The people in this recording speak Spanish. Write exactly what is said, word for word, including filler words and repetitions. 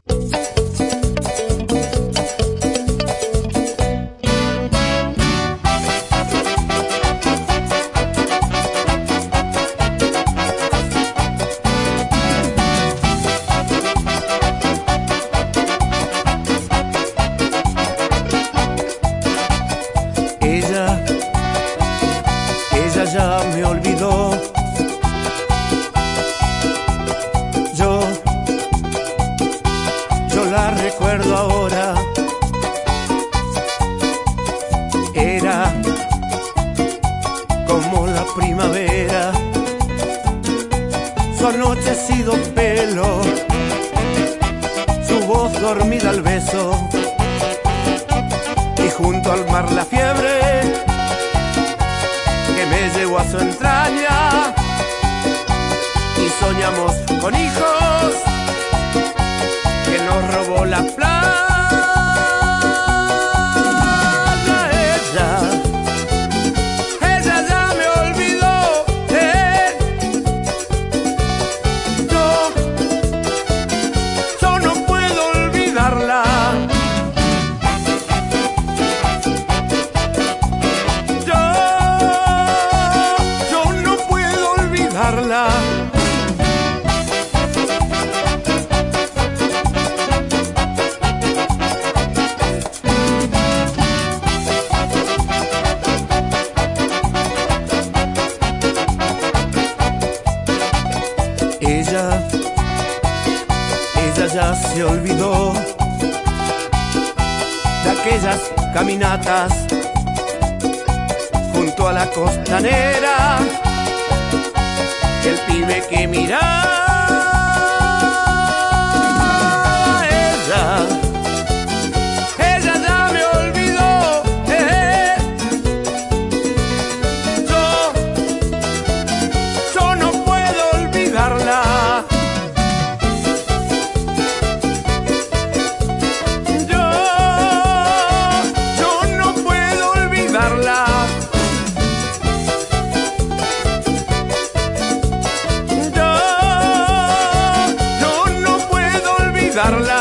Ella, ella ya me olvidó. Yo, yo la recuerdo ahora. Era como la primavera, su anochecido pelo, su voz dormida al beso, y junto al mar la fiebre que me llevó a su entraña, y soñamos con hijos que nos robó la playa. Ella, ella ya me olvidó. eh. Yo, yo no puedo olvidarla. Yo, yo no puedo olvidarla. Ella, ella ya se olvidó de aquellas caminatas junto a la costanera, el pibe que miraba. Ella, ella ya me olvidó. eh. Yo, yo no puedo olvidarla. Yo, yo no puedo olvidarla. Yo, yo no puedo olvidarla.